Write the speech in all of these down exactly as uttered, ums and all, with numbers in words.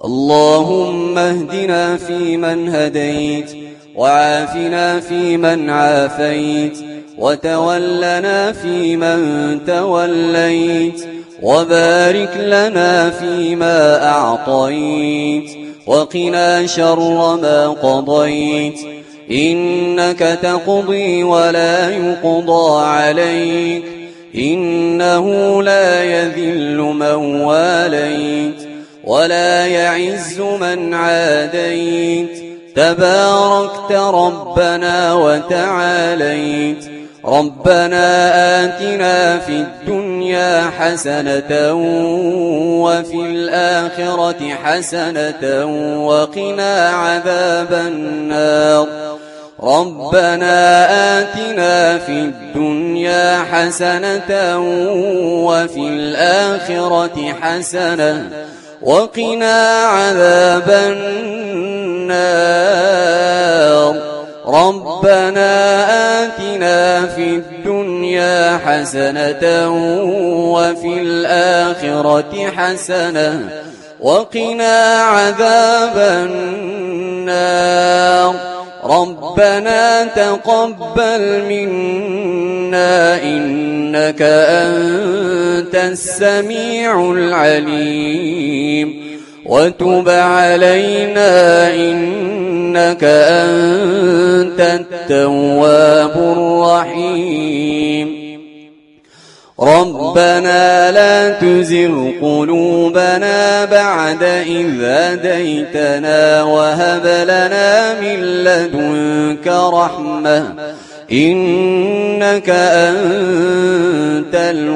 اللهم اهدنا فيمن هديت، وعافنا فيمن عافيت، وتولنا فيمن توليت، وبارك لنا فيما أعطيت، وقنا شر ما قضيت، إنك تقضي ولا يقضى عليك، إنه لا يذل من واليت ولا يعز من عاديت، تباركت ربنا وتعاليت. ربنا آتنا في الدنيا حسنة وفي الآخرة حسنة وقنا عذاب النار. ربنا آتنا في الدنيا حسنة وفي الآخرة حسنة وقنا عذاب النار. ربنا آتنا في الدنيا حسنة وفي الآخرة حسنة وقنا عذاب النار. ربنا تقبل منا إنك أنت السميع العليم، وتب علينا إنك أنت التواب الرحيم. ربنا لا تزغ قلوبنا بعد إذ هديتنا وهب لنا من لدنك رحمة إنك أنت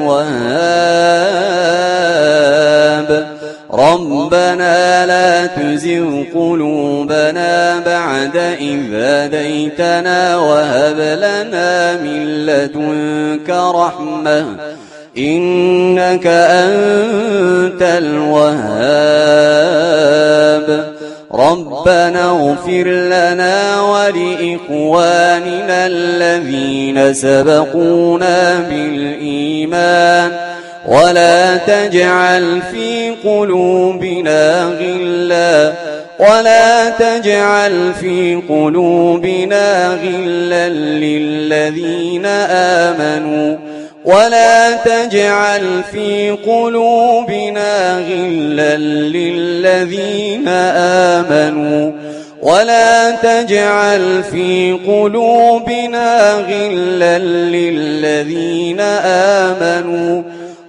الوهاب. ربنا لا تزغ قلوبنا بعد إذ هديتنا وهب لنا من لدنك رحمة إنك أنت الوهاب. ربنا اغفر لنا ولإخواننا الذين سبقونا بالإيمان ولا تجعل في قلوبنا غلا ولا تجعل في قلوبنا غلا للذين آمنوا ولا تجعل في قلوبنا غلا للذين آمنوا ولا تجعل في قلوبنا غلا للذين آمنوا.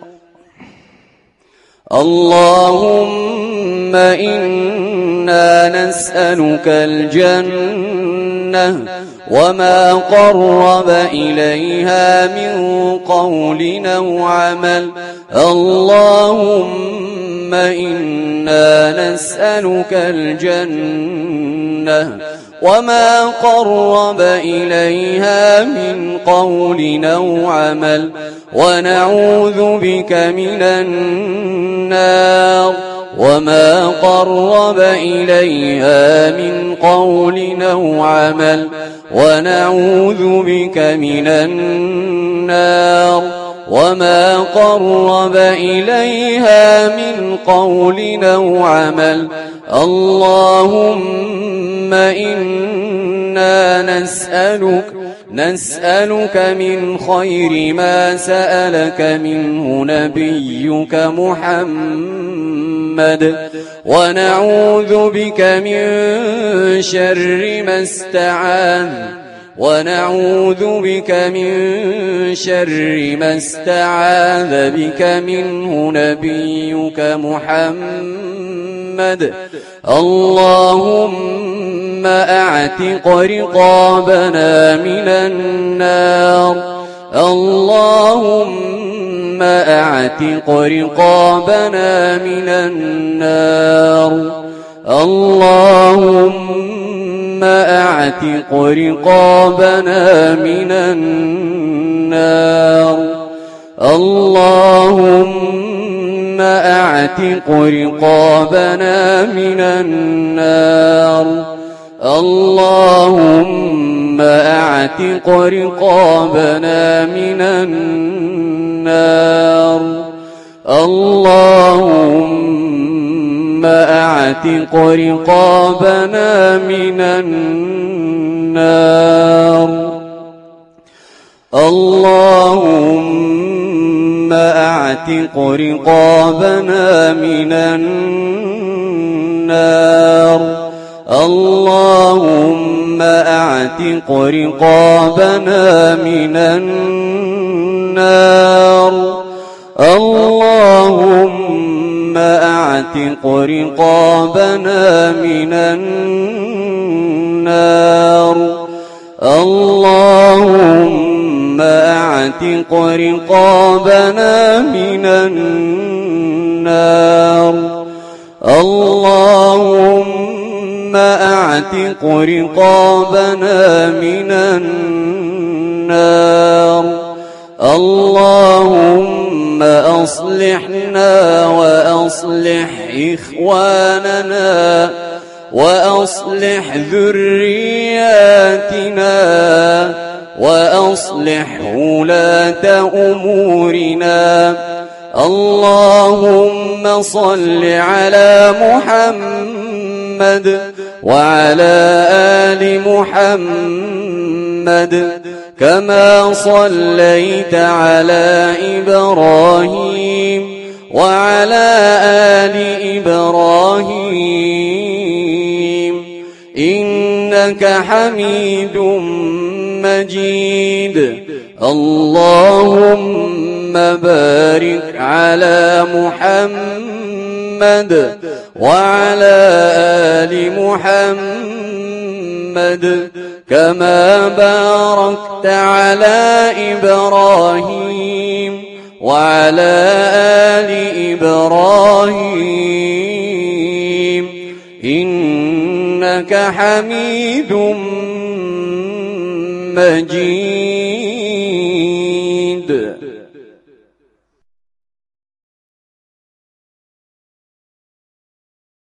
اللهم إنا نسألك الجنة وما قرب إليها من قول أو عمل. اللهم إنا نسألك الجنة وما قرب إليها من قول أو عمل، ونعوذ بك من النار وما قرب إليها من قول أو عمل، ونعوذ بك من النار وما قرب إليها من قول أو عمل. اللهم إنا نسألك نسألك من خير ما سألك منه نبيك محمد، ونعوذ بك من شر ما استعاذ ونعوذ بك من شر ما استعاذ بك منه نبيك محمد. اللهم أعتق رقابنا من النار. اللهم أعتق رقابنا من النار. اللهم أعتق رقابنا من النار. اللهم أعتق رقابنا من النار. اللهم أعتق رقابنا من النار. اللهم أعتق رقابنا من النار اللهم أعتق رقابنا من النار اللهم أعتق رقابنا من النار اللهم أعتق رقابنا من النار اللهم أعتق رقابنا من النار اللهم أعتق رقابنا من النار اللهم أصلحنا وأصلح إخواننا وأصلح ذرياتنا وأصلح ولاة أمورنا اللهم صل على محمد وعلى آل محمد كما صليت على إبراهيم وعلى آل إبراهيم إنك حميد مجيد اللهم بارك على محمد وعلى آل محمد كما باركت على إبراهيم وعلى آل إبراهيم إنك حميد مجيد